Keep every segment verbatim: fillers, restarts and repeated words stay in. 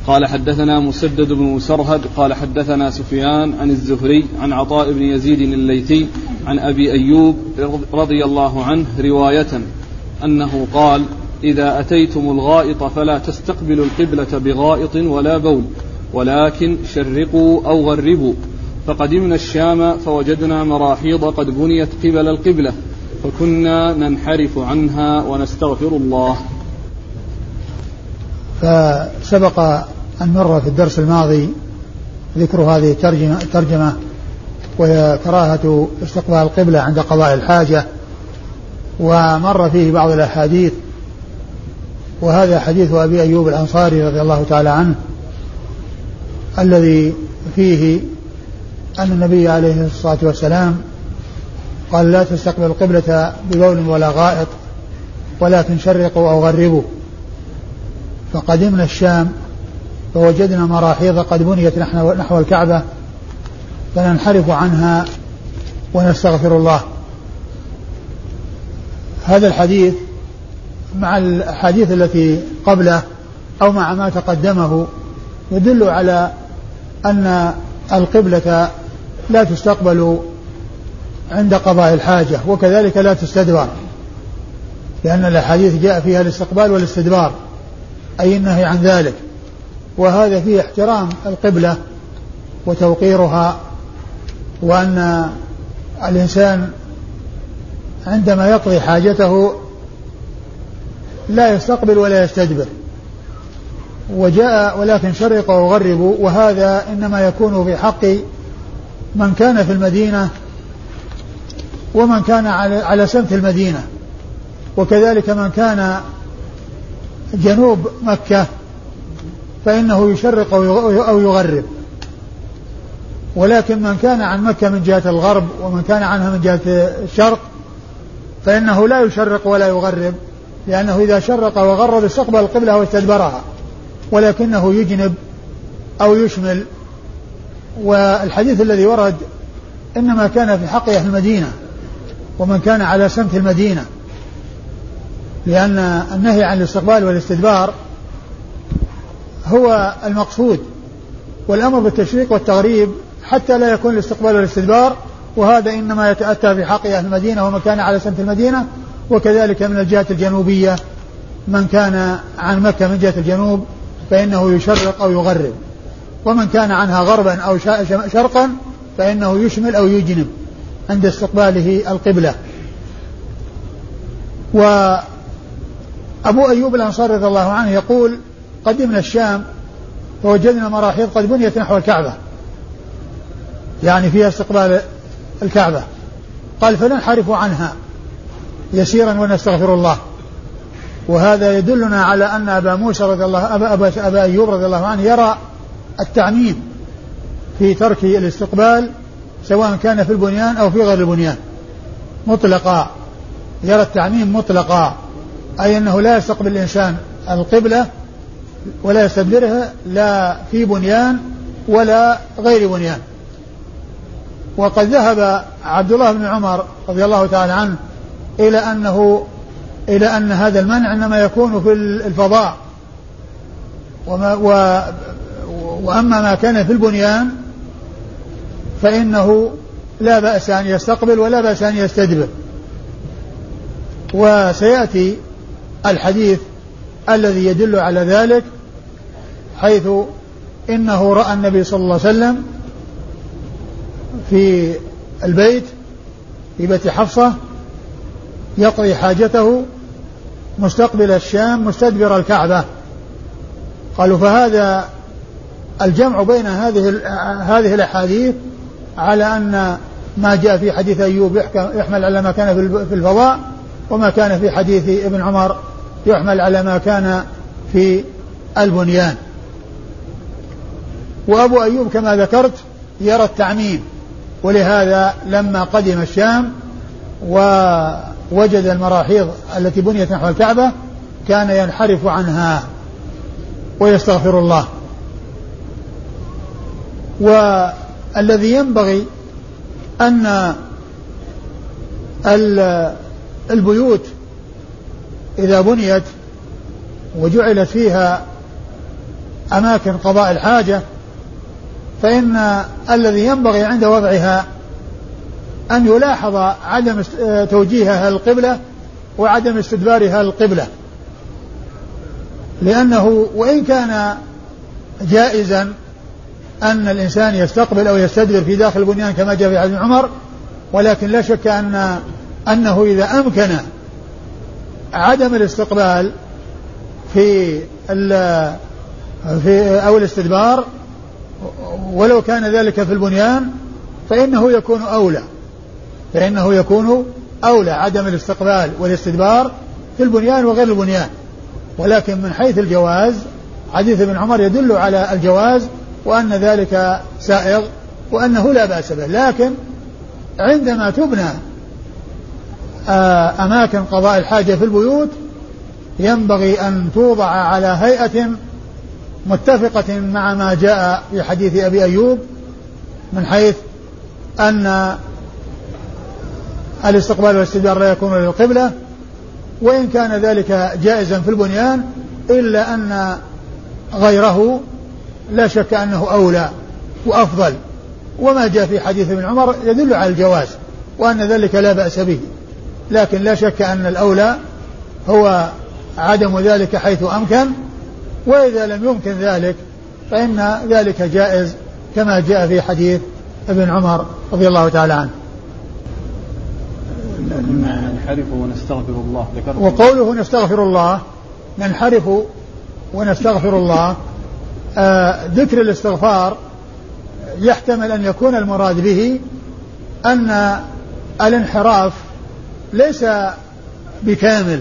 قال حدثنا مسدد بن مسرهد قال حدثنا سفيان عن الزهري عن عطاء بن يزيد الليثي عن أبي أيوب رضي الله عنه رواية أنه قال إذا أتيتم الغائط فلا تستقبلوا القبلة بغائط ولا بول ولكن شرقوا أو غربوا. فقدمنا الشام فوجدنا مراحيض قد بنيت قبل القبلة فكنا ننحرف عنها ونستغفر الله. فسبق أن مر في الدرس الماضي ذكر هذه الترجمة, الترجمة وهي كراهة استقبال القبلة عند قضاء الحاجة، ومر فيه بعض الأحاديث، وهذا حديث أبي أيوب الأنصاري رضي الله تعالى عنه الذي فيه أن النبي عليه الصلاة والسلام قال لا تستقبل القبلة ببول ولا غائط ولكن شرقوا أو غربوا. فقدمنا الشام فوجدنا مراحيض قد بنيت نحو الكعبة فننحرف عنها ونستغفر الله. هذا الحديث مع الحديث التي قبله أو مع ما تقدمه يدل على أن القبلة لا تستقبل عند قضاء الحاجة، وكذلك لا تستدبر، لأن الحديث جاء فيها الاستقبال والاستدبار أي النهي عن ذلك، وهذا فيه احترام القبلة وتوقيرها، وأن الإنسان عندما يقضي حاجته لا يستقبل ولا يستدبر. وجاء ولكن شرقوا وغربوا، وهذا إنما يكون في حق من كان في المدينة ومن كان على سمت المدينة، وكذلك من كان جنوب مكة فإنه يشرق أو يغرب. ولكن من كان عن مكة من جهة الغرب ومن كان عنها من جهة الشرق فإنه لا يشرق ولا يغرب، لأنه إذا شرق وغرب استقبل القبلة واستدبرها، ولكنه يجنب أو يشمل. والحديث الذي ورد إنما كان في حق أهل المدينة ومن كان على سمت المدينة، لأن النهي عن الاستقبال والاستدبار هو المقصود، والأمر بالتشريق والتغريب حتى لا يكون الاستقبال والاستدبار، وهذا إنما يتأتى في حق أهل المدينة ومن كان على سمت المدينة، وكذلك من الجهة الجنوبية من كان عن مكة من جهة الجنوب فإنه يشرق أو يغرب، ومن كان عنها غربا أو شرقا فإنه يشمل أو يجنب عند استقباله القبلة. وأبو أيوب الأنصاري رضي الله عنه يقول قدمنا الشام فوجدنا مراحيض قد بنيت نحو الكعبة، يعني فيها استقبال الكعبة، قال فننحرف عنها يسيرا ونستغفر الله. وهذا يدلنا على أن أبا موسى رضي الله أبا, أبا, أبا أيوب رضي الله عنه يرى التعميم في ترك الاستقبال سواء كان في البنيان أو في غير البنيان مطلقا، يرى التعميم مطلقا، أي أنه لا يستقبل الإنسان القبلة ولا يستدبرها لا في بنيان ولا غير بنيان. وقد ذهب عبد الله بن عمر رضي الله تعالى عنه إلى أنه إلى أن هذا المنع إنما يكون في الفضاء، وما و وأما ما كان في البنيان فإنه لا بأس أن يستقبل ولا بأس أن يستدبر. وسيأتي الحديث الذي يدل على ذلك، حيث إنه رأى النبي صلى الله عليه وسلم في البيت في بيت حفصة يقضي حاجته مستقبل الشام مستدبر الكعبة. قالوا فهذا الجمع بين هذه هذه الأحاديث على أن ما جاء في حديث أيوب يحمل على ما كان في الفضاء، وما كان في حديث ابن عمر يحمل على ما كان في البنيان. وأبو أيوب كما ذكرت يرى التعميم، ولهذا لما قدم الشام ووجد المراحيض التي بنيت نحو الكعبة كان ينحرف عنها ويستغفر الله. والذي ينبغي أن البيوت إذا بنيت وجعلت فيها أماكن قضاء الحاجة فإن الذي ينبغي عند وضعها أن يلاحظ عدم توجيهها للقبلة وعدم استدبارها للقبلة، لأنه وإن كان جائزا أن الإنسان يستقبل أو يستدبر في داخل البنيان كما جاء في حديث عمر، ولكن لا شك أن أنه إذا أمكن عدم الاستقبال في في أو الاستدبار ولو كان ذلك في البنيان فإنه يكون أولى فإنه يكون أولى عدم الاستقبال والاستدبار في البنيان وغير البنيان. ولكن من حيث الجواز حديث ابن عمر يدل على الجواز وأن ذلك سائغ وأنه لا بأس به. لكن عندما تبنى أماكن قضاء الحاجة في البيوت ينبغي أن توضع على هيئة متفقة مع ما جاء في حديث أبي أيوب من حيث أن الاستقبال والاستدبار لا يكون للقبلة، وإن كان ذلك جائزا في البنيان إلا أن غيره لا شك أنه أولى وأفضل، وما جاء في حديث ابن عمر يدل على الجواز وأن ذلك لا بأس به. لكن لا شك أن الأولى هو عدم ذلك حيث أمكن، وإذا لم يمكن ذلك فإن ذلك جائز كما جاء في حديث ابن عمر رضي الله تعالى عنه. ننحرف ونستغفر الله. وقوله نستغفر الله ننحرف ونستغفر الله آه ذكر الاستغفار يحتمل أن يكون المراد به أن الانحراف ليس بكامل،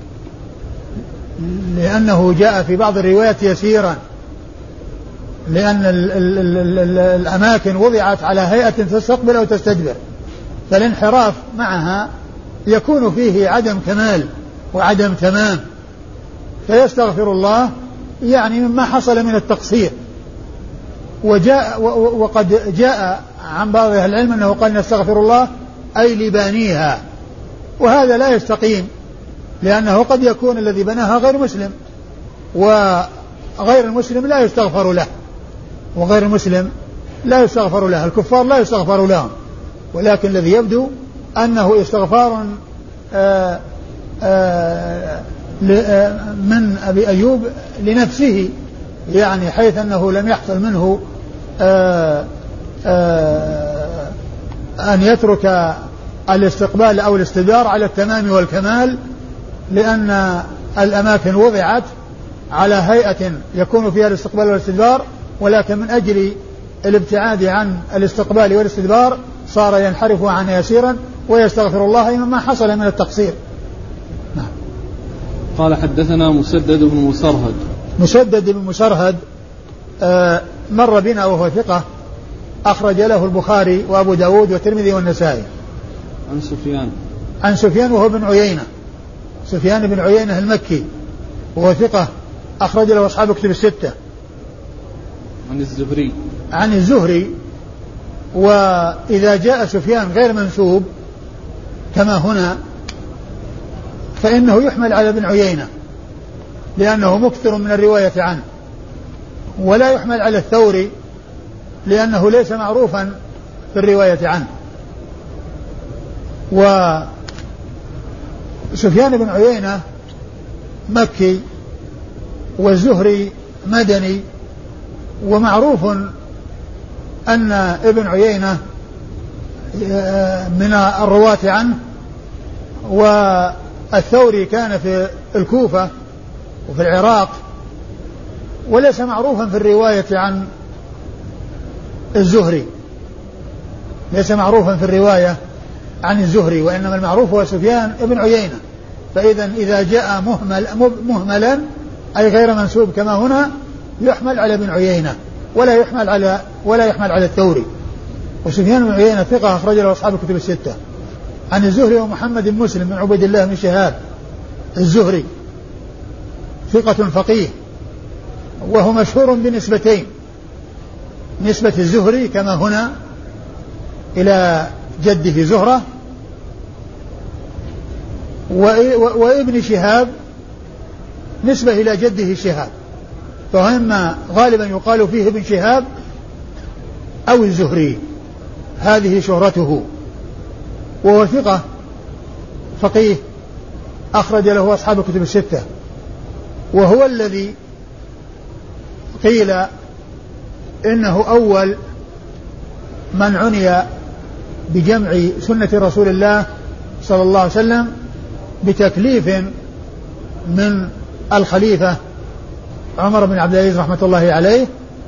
لأنه جاء في بعض الروايات يسيرا، لأن ال ال ال ال الأماكن وضعت على هيئة تستقبل أو تستدبر، فالانحراف معها يكون فيه عدم كمال وعدم تمام، فيستغفر الله يعني مما حصل من التقصير. وجاء وقد جاء عن بعض أهل العلم أنه قال نستغفر الله أي لبانيها، وهذا لا يستقيم، لأنه قد يكون الذي بناها غير مسلم، وغير المسلم لا يستغفر له وغير المسلم لا يستغفر له، الكفار لا يستغفر لهم، ولكن الذي يبدو أنه استغفار آآ آآ من أبي أيوب لنفسه، يعني حيث أنه لم يحصل منه آآ آآ أن يترك الاستقبال أو الاستدبار على التمام والكمال، لأن الأماكن وضعت على هيئة يكون فيها الاستقبال والاستدبار، ولكن من أجل الابتعاد عن الاستقبال والاستدبار صار ينحرف عنها يسيرا ويستغفر الله مما حصل من التقصير. نعم. قال حدثنا مسدد بن مسرهد. مسدد بن مسرهد آه مر بنا وهو ثقة أخرج له البخاري وأبو داود والترمذي والنسائي. عن سفيان عن سفيان وهو بن عيينة سفيان بن عيينة المكي وهو ثقة أخرج له أصحاب كتب الستة. عن الزهري عن الزهري. وإذا جاء سفيان غير منسوب كما هنا فإنه يحمل على ابن عيينة لأنه مكثر من الرواية عنه، ولا يحمل على الثوري لأنه ليس معروفا في الرواية عنه. وسفيان بن عيينة مكي والزهري مدني، ومعروف أن ابن عيينة من الرواة عنه، والثوري كان في الكوفة وفي العراق، وليس معروفا في الرواية عن الزهري ليس معروفا في الرواية عن الزهري، وإنما المعروف هو سفيان ابن عيينة. فإذا إذا جاء مهمل مهملا أي غير منسوب كما هنا يحمل على ابن عيينة ولا يحمل على ولا يحمل على الثوري. وسفيان بن عيينة ثقة أخرج له أصحاب الكتب الستة. عن الزهري ومحمد بن مسلم بن عبيد الله بن شهاب الزهري ثقة فقيه، وهو مشهور بنسبتين، نسبة الزهري كما هنا إلى جده زهرة، وابن شهاب نسبة إلى جده شهاب، فإما غالبا يقال فيه ابن شهاب أو الزهري، هذه شهرته، وهو ثقة فقيه أخرج له أصحاب الكتب الستة، وهو الذي قيل إنه أول من عني بجمع سنة رسول الله صلى الله عليه وسلم بتكليف من الخليفة عمر بن عبد العزيز رحمة الله عليه.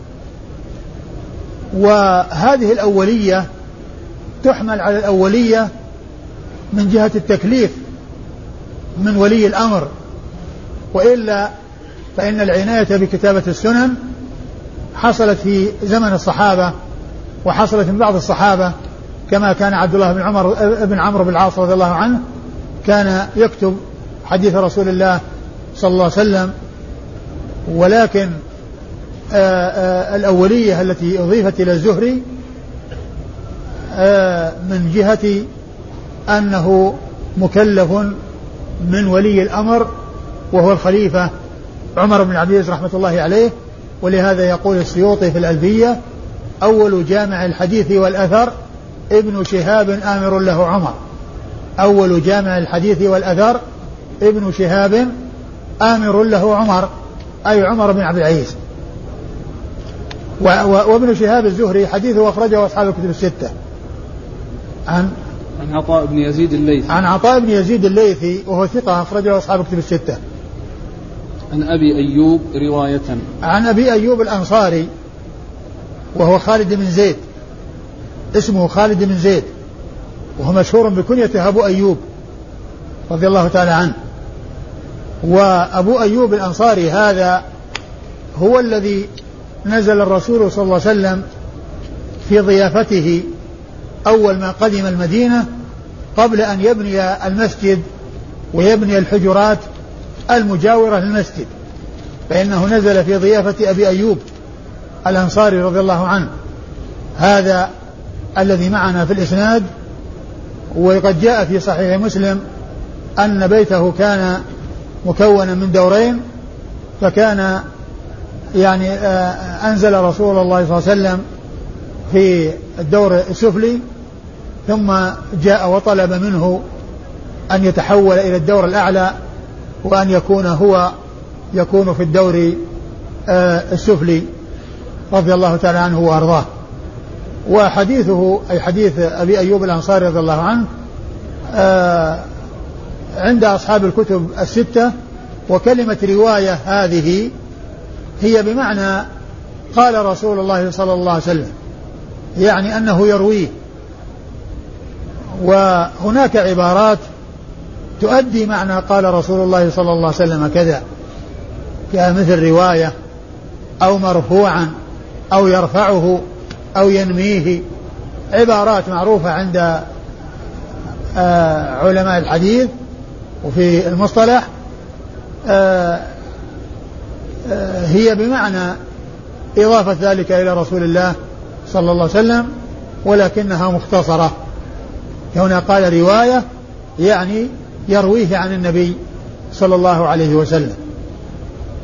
وهذه الأولية تحمل على الأولية من جهة التكليف من ولي الأمر، وإلا فإن العناية بكتابة السنن حصلت في زمن الصحابة وحصلت من بعض الصحابة، كما كان عبد الله بن عمر بن عمرو بن العاص رضي الله عنه كان يكتب حديث رسول الله صلى الله عليه وسلم. ولكن آآ آآ الأولية التي أضيفت إلى الزهري من جهة أنه مكلف من ولي الأمر وهو الخليفة عمر بن عبد العزيز رحمة الله عليه. ولهذا يقول السيوطي في الألفية: أول جامع الحديث والأثر ابن شهاب آمر له عمر. أول جامع الحديث والأثر ابن شهاب آمر له عمر، أي عمر بن عبد العزيز. وابن شهاب الزهري حديثه أخرجه أصحاب الكتب الستة. عن عن عطاء بن يزيد الليثي عن عطاء بن يزيد الليثي وهو ثقة أخرجه أصحاب الكتب الستة. عن أبي أيوب رواية عن أبي أيوب الأنصاري وهو خالد بن زيد، اسمه خالد بن زيد، وهو مشهور بكنيته أبو أيوب رضي الله تعالى عنه. وأبو أيوب الأنصاري هذا هو الذي نزل الرسول صلى الله عليه وسلم في ضيافته أول ما قدم المدينة قبل أن يبني المسجد ويبني الحجرات المجاورة للمسجد، فإنه نزل في ضيافة أبي أيوب الأنصاري رضي الله عنه، هذا الذي معنا في الإسناد. وقد جاء في صحيح مسلم أن بيته كان مكونا من دورين، فكان يعني أنزل رسول الله صلى الله عليه وسلم في الدور السفلي، ثم جاء وطلب منه أن يتحول إلى الدور الأعلى وأن يكون هو يكون في الدور السفلي رضي الله تعالى عنه وأرضاه. وحديثه أي حديث أبي أيوب الأنصاري رضي الله عنه عند أصحاب الكتب الستة. وكلمة رواية هذه هي بمعنى قال رسول الله صلى الله عليه وسلم، يعني أنه يرويه. وهناك عبارات تؤدي معنى قال رسول الله صلى الله عليه وسلم كذا، كمثل رواية أو مرفوعا أو يرفعه أو ينميه، عبارات معروفة عند علماء الحديث وفي المصطلح، هي بمعنى إضافة ذلك إلى رسول الله صلى الله عليه وسلم، ولكنها مختصرة. هنا قال رواية يعني يرويه عن النبي صلى الله عليه وسلم.